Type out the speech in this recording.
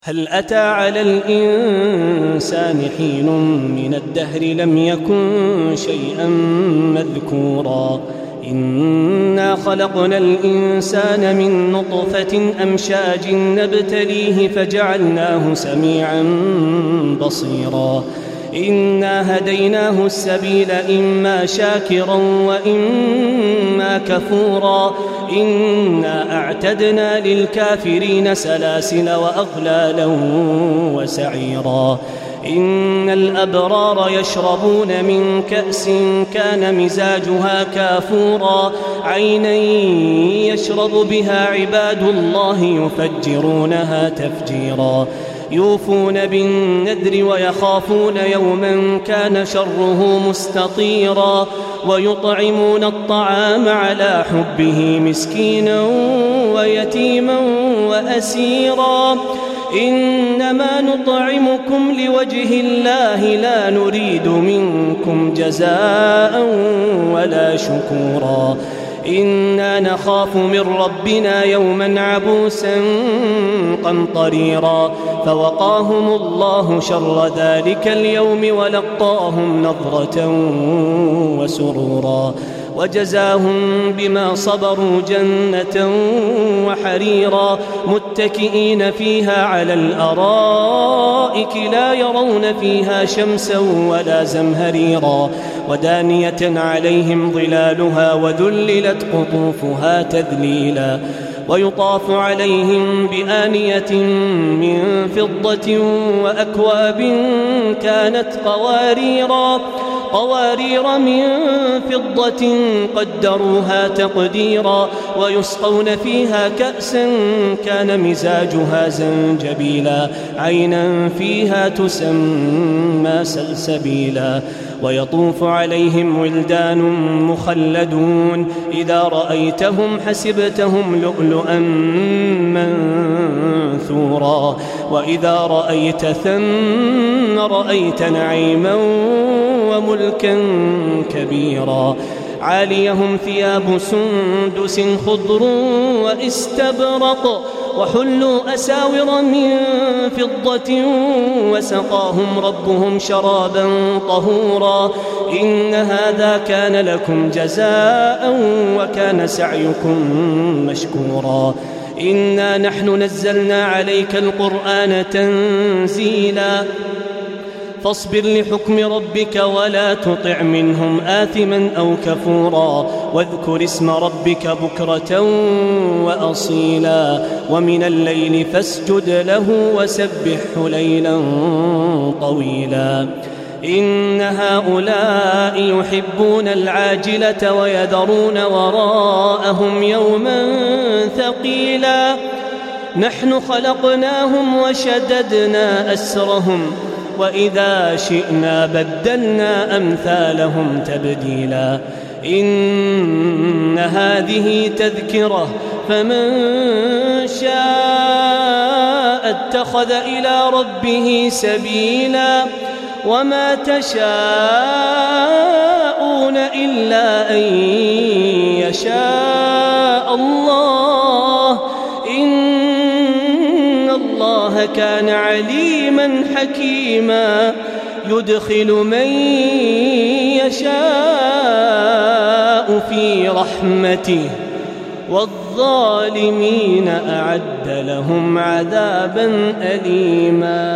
هل أتى على الإنسان حين من الدهر لم يكن شيئا مذكورا إنا خلقنا الإنسان من نطفة أمشاج نبتليه فجعلناه سميعا بصيرا إنا هديناه السبيل إما شاكرا وإما كفورا إنا أعتدنا للكافرين سلاسل وأغلالا وسعيرا إن الأبرار يشربون من كأس كان مزاجها كافورا عينا يشرب بها عباد الله يفجرونها تفجيرا يوفون بالنذر ويخافون يوما كان شره مستطيرا ويطعمون الطعام على حبه مسكينا ويتيما وأسيرا إنما نطعمكم لوجه الله لا نريد منكم جزاء ولا شكورا إنا نخاف من ربنا يوما عبوسا قمطريرا فوقاهم الله شر ذلك اليوم ولقاهم نضرة وسرورا وجزاهم بما صبروا جنة وحريرا متكئين فيها على الأرائك لا يرون فيها شمسا ولا زمهريرا ودانية عليهم ظلالها وذللت قطوفها تذليلا ويطاف عليهم بآنية من فضة وأكواب كانت قوارير من فضة قدروها تقديرا ويسقون فيها كأسا كان مزاجها زنجبيلا عينا فيها تسمى سلسبيلا ويطوف عليهم ولدان مخلدون إذا رأيتهم حسبتهم لؤلؤا منثورا وإذا رأيت ثم رأيت نعيما وملكا كبيرا عاليهم ثياب سندس خضر واستبرق وحلوا أساور من فضة وسقاهم ربهم شرابا طهورا إن هذا كان لكم جزاء وكان سعيكم مشكورا إنا نحن نزلنا عليك القرآن تنزيلا فاصبر لحكم ربك ولا تطع منهم آثما أو كفورا واذكر اسم ربك بكرة وأصيلا ومن الليل فاسجد له وسبحه ليلا طويلا إن هؤلاء يحبون العاجلة ويذرون وراءهم يوما ثقيلا نحن خلقناهم وشددنا أسرهم وإذا شئنا بدلنا أمثالهم تبديلا إن هذه تذكرة فمن شاء اتخذ إلى ربه سبيلا وما تشاءون إلا أن يشاء الله إن الله كان عليما حكيما يدخل من يشاء في رحمته والظالمين أعد لهم عذابا أليما